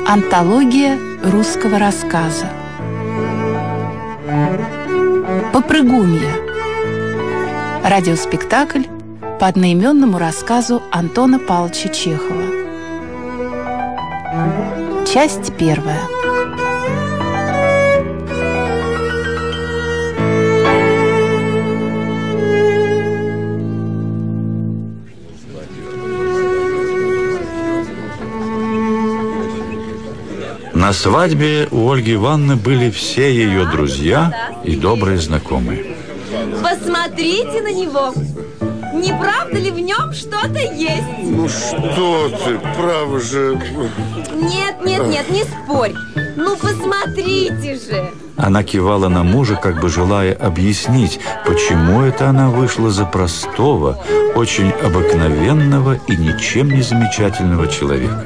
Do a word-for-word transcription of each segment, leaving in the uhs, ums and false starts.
Антология русского рассказа. Попрыгунья. Радиоспектакль по одноименному рассказу Антона Павловича Чехова. Часть первая. На свадьбе у Ольги Ивановны были все ее друзья и добрые знакомые. Посмотрите на него. Не правда ли в нем что-то есть? Ну что ты, право же. Нет, нет, нет, не спорь. Ну посмотрите же. Она кивала на мужа, как бы желая объяснить, почему это она вышла за простого, очень обыкновенного и ничем не замечательного человека.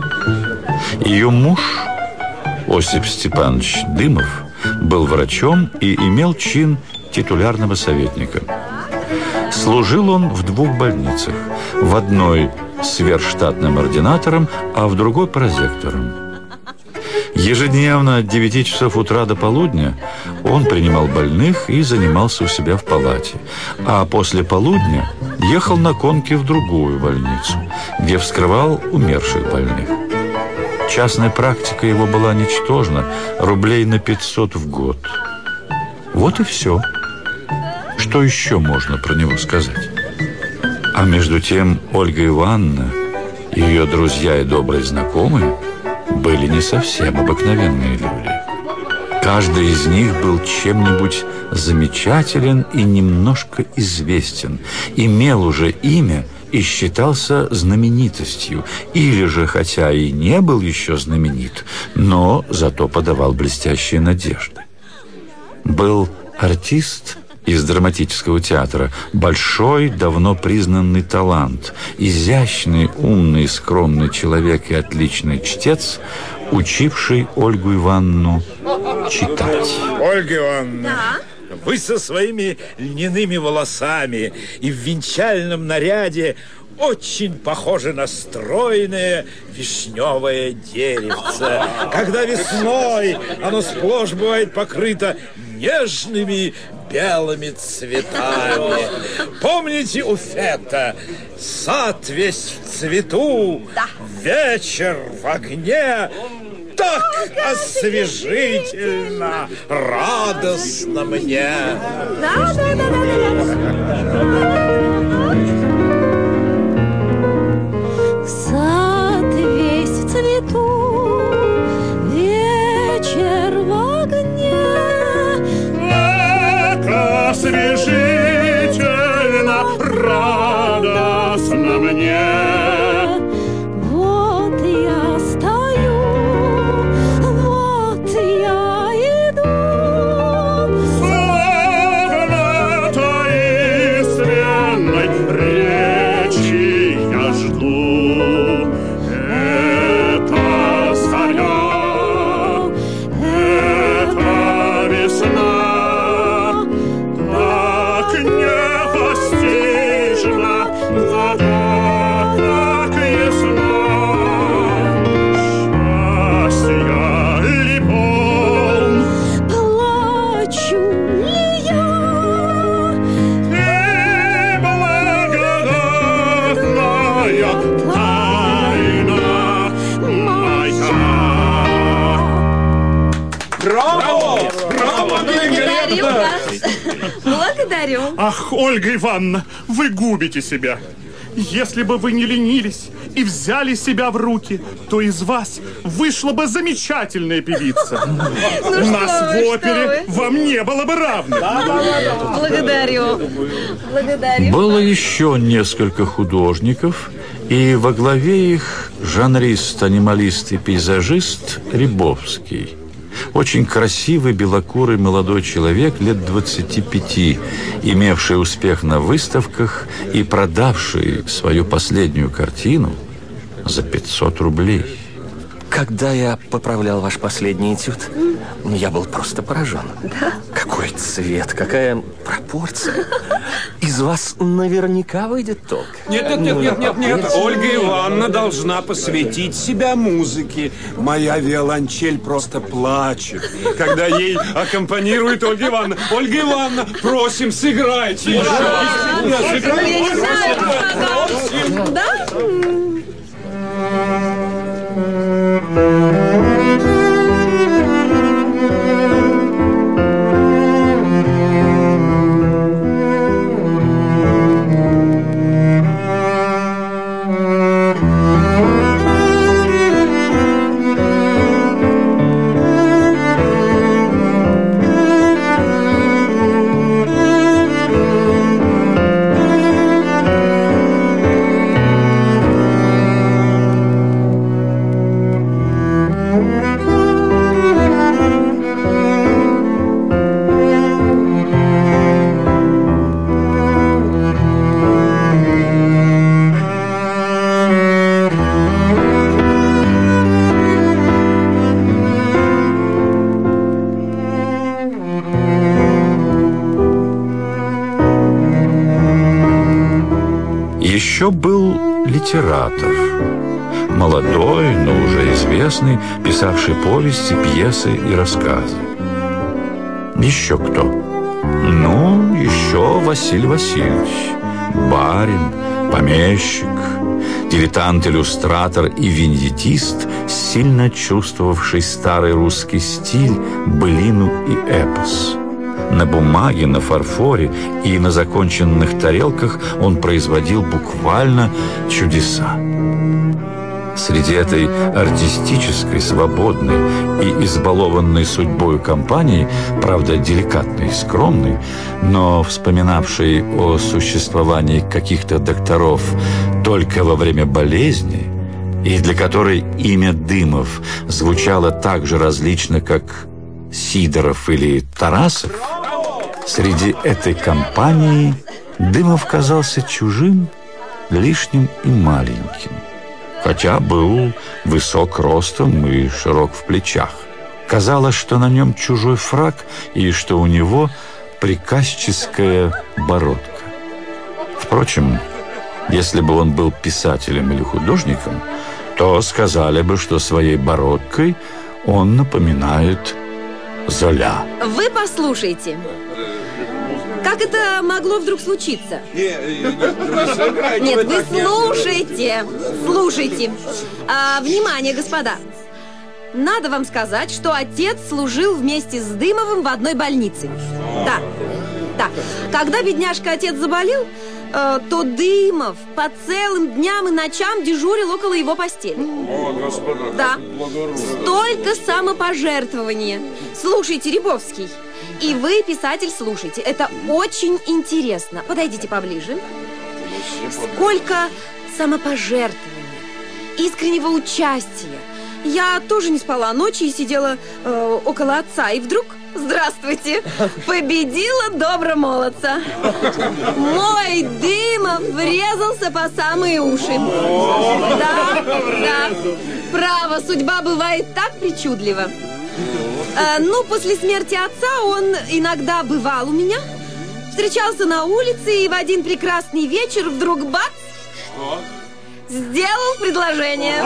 Ее муж, Осип Степанович Дымов, был врачом и имел чин титулярного советника. Служил он в двух больницах. В одной сверхштатным ординатором, а в другой прозектором. Ежедневно от девяти часов утра до полудня он принимал больных и занимался у себя в палате. А после полудня ехал на конке в другую больницу, где вскрывал умерших больных. Частная практика его была ничтожна, рублей на пятьсот в год. Вот и все. Что еще можно про него сказать? А между тем Ольга Ивановна и ее друзья и добрые знакомые были не совсем обыкновенные люди. Каждый из них был чем-нибудь замечателен и немножко известен, имел уже имя и считался знаменитостью, или же, хотя и не был еще знаменит, но зато подавал блестящие надежды. Был артист из драматического театра, большой, давно признанный талант, изящный, умный, скромный человек и отличный чтец, учивший Ольгу Ивановну читать. Ольга Ивановна, Да? Вы со своими льняными волосами и в венчальном наряде очень похожи на стройное вишневое деревце. Когда весной оно сплошь бывает покрыто нежными белыми цветами. Помните у Фета? Сад весь в цвету, да. Вечер в огне. Так освежительно, радостно мне. Да, да, да, да. Сад весь в цвету, вечер в огне. Так освежительно, радостно мне. Благодарю. Ах, Ольга Ивановна, вы губите себя. Если бы вы не ленились и взяли себя в руки, то из вас вышла бы замечательная певица. У нас в опере вам не было бы равных. Благодарю. Благодарю. Было еще несколько художников, и во главе их жанрист, анималист и пейзажист Рябовский. Очень красивый, белокурый молодой человек лет двадцати пяти, имевший успех на выставках и продавший свою последнюю картину за пятьсот рублей. Когда я поправлял ваш последний этюд, я был просто поражен. Да? Какой цвет, какая пропорция. Из вас наверняка выйдет толк. Нет, нет, нет, нет, нет, нет. Ольга Ивановна должна посвятить себя музыке. Моя виолончель просто плачет, когда ей аккомпанирует Ольга Ивановна. Ольга Ивановна, просим, сыграйте еще. Да? Еще был литератор, молодой, но уже известный, писавший повести, пьесы и рассказы. Еще кто? Ну, еще Василий Васильевич, барин, помещик, дилетант-иллюстратор и виньетист, сильно чувствовавший старый русский стиль, былину и эпос. На бумаге, на фарфоре и на законченных тарелках он производил буквально чудеса. Среди этой артистической, свободной и избалованной судьбой компании, правда, деликатной и скромной, но вспоминавшей о существовании каких-то докторов только во время болезни, и для которой имя Дымов звучало так же различно, как Сидоров или Тарасов, среди этой компании Дымов казался чужим, лишним и маленьким, хотя был высок ростом и широк в плечах. Казалось, что на нем чужой фрак и что у него приказческая бородка. Впрочем, если бы он был писателем или художником, то сказали бы, что своей бородкой он напоминает Золя. Вы послушайте. Как это могло вдруг случиться? Нет, вы слушайте. Слушайте. А, внимание, господа. Надо вам сказать, что отец служил вместе с Дымовым в одной больнице. Да, да. Когда бедняжка-отец заболел, э, то Дымов по целым дням и ночам дежурил около его постели. О, господа, да. Столько самопожертвования. Слушайте, Рябовский. И вы, писатель, слушайте. Это очень интересно. Подойдите поближе. Сколько самопожертвования, искреннего участия. Я тоже не спала ночи и сидела э, около отца. И вдруг, здравствуйте, победила добромолодца. Мой Дымов врезался по самые уши. Да, да. Право, судьба бывает так причудлива. Э, ну, после смерти отца он иногда бывал у меня, встречался на улице, и в один прекрасный вечер вдруг бац! Сделал предложение.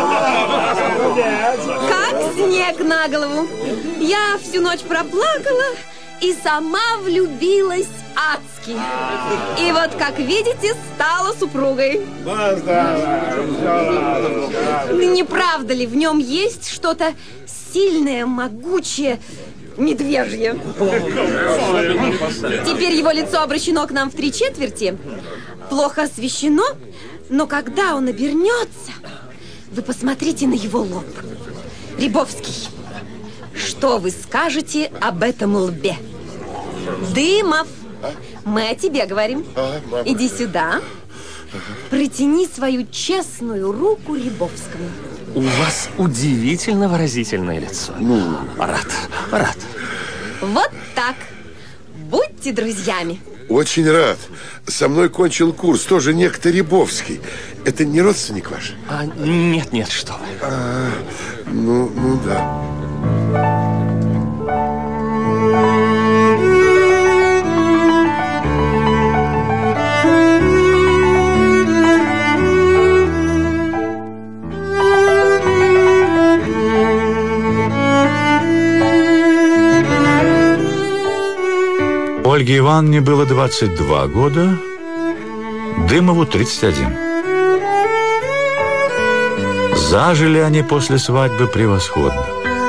Как снег на голову. Я всю ночь проплакала и сама влюбилась адски. И вот, как видите, стала супругой. Не правда ли, в нем есть что-то сильное, могучее, медвежье? Теперь его лицо обращено к нам в три четверти, плохо освещено, но когда он обернется, вы посмотрите на его лоб. Рябовский, что вы скажете об этом лбе? Дымов, мы о тебе говорим. Иди сюда. Протяни свою честную руку Рябовскому. У вас удивительно выразительное лицо. Ну, рад, рад. Вот так. Будьте друзьями. Очень рад. Со мной кончил курс тоже некто Рябовский. это не родственник ваш? А, нет, нет, что вы. А, ну, ну да. Ольге Ивановне было двадцать два года, Дымову тридцать один. Зажили они после свадьбы превосходно.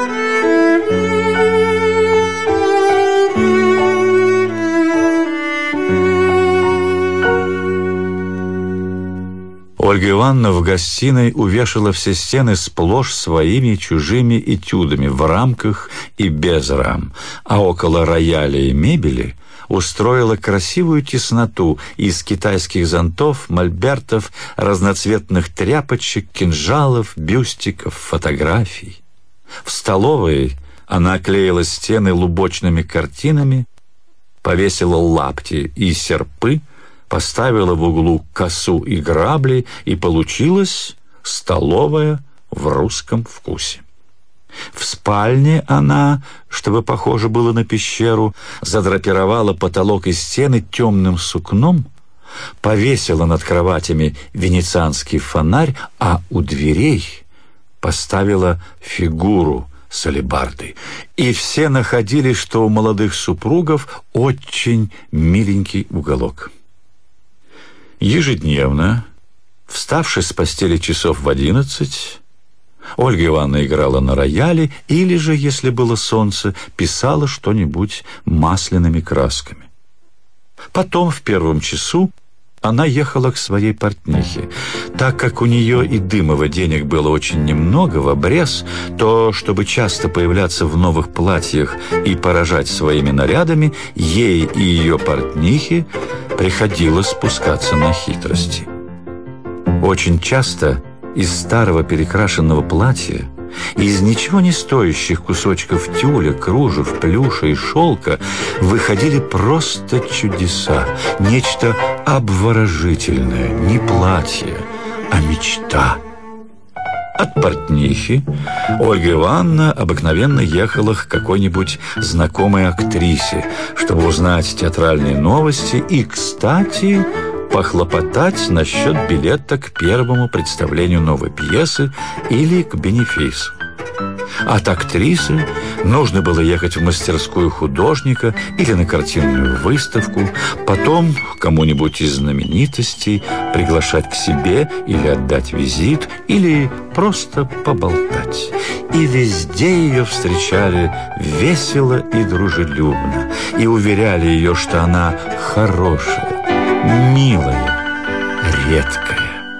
Ольга Ивановна в гостиной увешала все стены сплошь своими и чужими этюдами в рамках и без рам, а около рояля и мебели устроила красивую тесноту из китайских зонтов, мольбертов, разноцветных тряпочек, кинжалов, бюстиков, фотографий. В столовой она оклеила стены лубочными картинами, повесила лапти и серпы, поставила в углу косу и грабли, и получилась столовая в русском вкусе. В спальне она, чтобы похоже было на пещеру, задрапировала потолок и стены темным сукном, повесила над кроватями венецианский фонарь, а у дверей поставила фигуру с алебардой. И все находили, что у молодых супругов очень миленький уголок. Ежедневно, вставши с постели часов в одиннадцать, Ольга Ивановна играла на рояле или же, если было солнце, писала что-нибудь масляными красками. Потом, в первом часу, она ехала к своей портнихе. Так как у нее и Дымова денег было очень немного в обрез, то, чтобы часто появляться в новых платьях и поражать своими нарядами, ей и ее портнихе приходилось спускаться на хитрости. Очень часто из старого перекрашенного платья, из ничего не стоящих кусочков тюля, кружев, плюша и шелка выходили просто чудеса, нечто обворожительное, не платье, а мечта. От портнихи Ольга Ивановна обыкновенно ехала к какой-нибудь знакомой актрисе, чтобы узнать театральные новости и, кстати, похлопотать насчет билета к первому представлению новой пьесы или к бенефису. От актрисы нужно было ехать в мастерскую художника или на картинную выставку, потом кому-нибудь из знаменитостей приглашать к себе или отдать визит, или просто поболтать. И везде ее встречали весело и дружелюбно, и уверяли ее, что она хорошая, милая, редкая.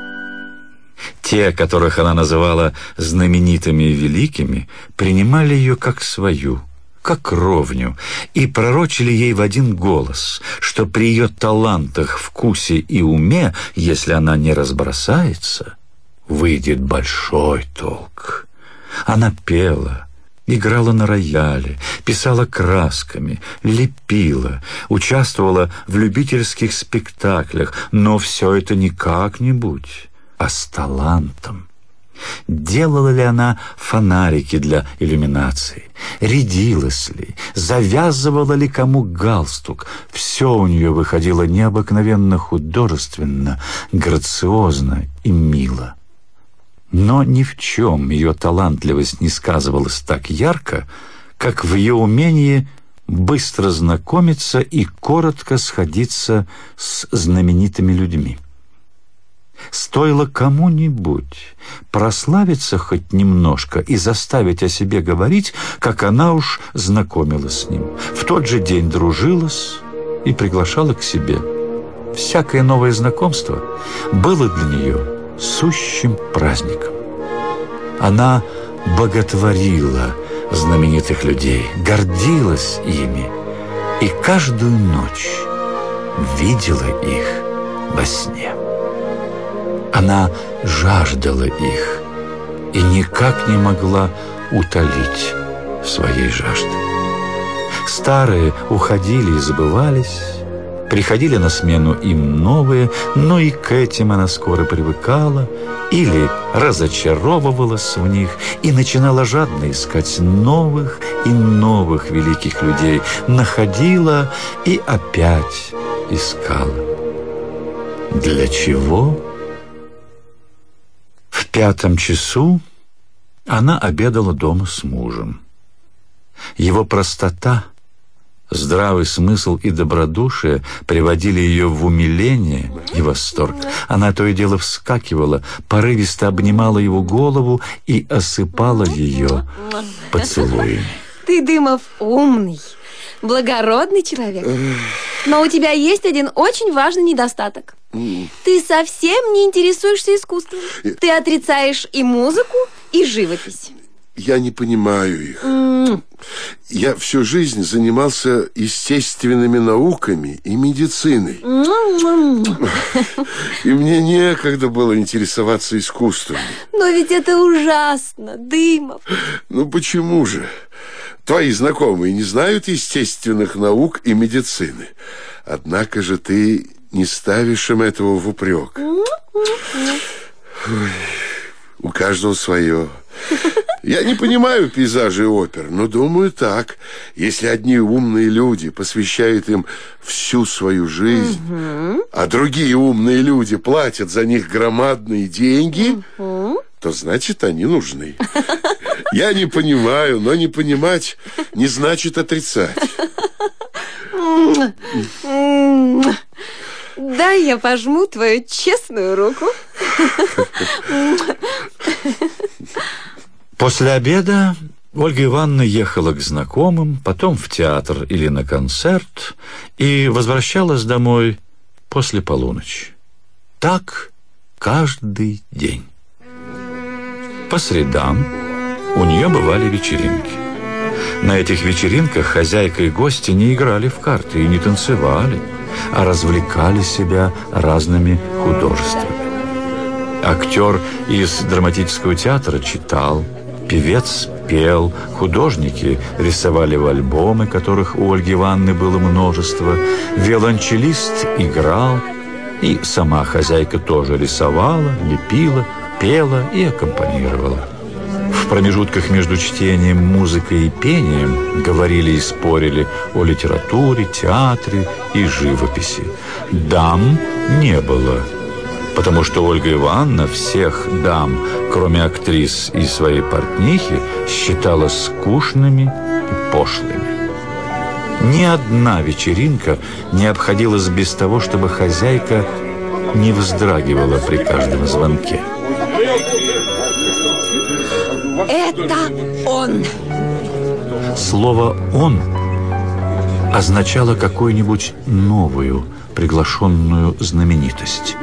Те, которых она называла знаменитыми и великими, принимали ее как свою, как ровню, и пророчили ей в один голос, что при ее талантах, вкусе и уме, если она не разбросается, выйдет большой толк. Она пела, играла на рояле, писала красками, лепила, участвовала в любительских спектаклях, но все это не как-нибудь, а с талантом. Делала ли она фонарики для иллюминации? Рядилась ли? Завязывала ли кому галстук? Все у нее выходило необыкновенно художественно, грациозно и мило. Но ни в чем ее талантливость не сказывалась так ярко, как в ее умении быстро знакомиться и коротко сходиться с знаменитыми людьми. Стоило кому-нибудь прославиться хоть немножко и заставить о себе говорить, как она уж знакомилась с ним. В тот же день дружилась и приглашала к себе. Всякое новое знакомство было для нее сущим праздником. Она боготворила знаменитых людей, гордилась ими и каждую ночь видела их во сне. Она жаждала их и никак не могла утолить своей жажды. Старые уходили и забывались, Приходили на смену им новые, но и к этим она скоро привыкала или разочаровывалась в них и начинала жадно искать новых и новых великих людей, находила и опять искала. Для чего? В пятом часу она обедала дома с мужем. Его простота, здравый смысл и добродушие приводили ее в умиление и восторг. Она то и дело вскакивала, порывисто обнимала его голову и осыпала ее поцелуями. Ты, Дымов, умный, благородный человек. Но у тебя есть один очень важный недостаток. Ты совсем не интересуешься искусством. Ты отрицаешь и музыку, и живопись. Я не понимаю их. Mm. Я всю жизнь занимался естественными науками и медициной. Mm. И мне некогда было интересоваться искусством. Но ведь это ужасно, Дымов. Ну почему же? Твои знакомые не знают естественных наук и медицины. Однако же ты не ставишь им этого в упрек. Mm. Ой, у каждого свое. Я не понимаю пейзажей опер, но думаю так. Если одни умные люди посвящают им всю свою жизнь, угу. а другие умные люди платят за них громадные деньги, угу. то значит, они нужны. Я не понимаю, но не понимать не значит отрицать. Дай я пожму твою честную руку. После обеда Ольга Ивановна ехала к знакомым, потом в театр или на концерт и возвращалась домой после полуночи. Так каждый день. По средам у нее бывали вечеринки. На этих вечеринках хозяйка и гости не играли в карты и не танцевали, а развлекали себя разными художествами. Актер из драматического театра читал, певец пел, художники рисовали в альбомы, которых у Ольги Ивановны было множество, виолончелист играл, и сама хозяйка тоже рисовала, лепила, пела и аккомпанировала. В промежутках между чтением, музыкой и пением говорили и спорили о литературе, театре и живописи. Дам не было, потому что Ольга Ивановна всех дам, кроме актрис и своей портнихи, считала скучными и пошлыми. Ни одна вечеринка не обходилась без того, чтобы хозяйка не вздрагивала при каждом звонке. Это он. Слово «он» означало какую-нибудь новую приглашенную знаменитость.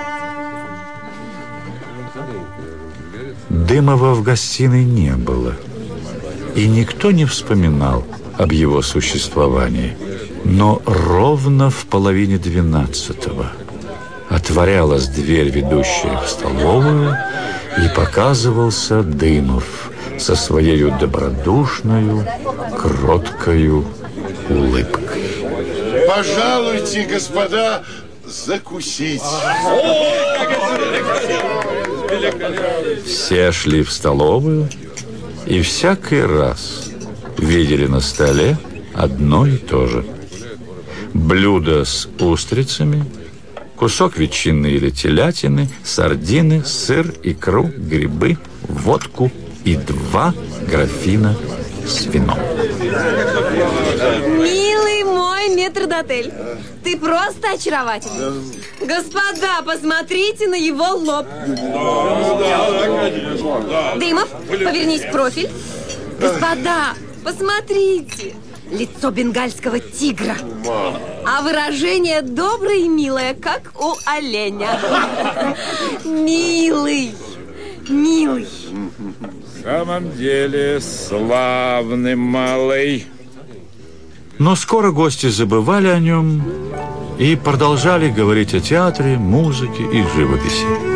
Дымова в гостиной не было, и никто не вспоминал об его существовании. Но ровно в половине двенадцатого отворялась дверь, ведущая в столовую, и показывался Дымов со своей добродушною, кроткою улыбкой. Пожалуйте, господа, закусить. Все шли в столовую и всякий раз видели на столе одно и то же. Блюдо с устрицами, кусок ветчины или телятины, сардины, сыр, икру, грибы, водку и два графина с вином. Милый мой метрдотель, ты просто очаровательный. Господа, посмотрите на его лоб. Дымов, повернись в профиль. Господа, посмотрите. Лицо бенгальского тигра. А выражение доброе и милое, как у оленя. Милый, милый. В самом деле, славный малый. Но скоро гости забывали о нем и продолжали говорить о театре, музыке и живописи.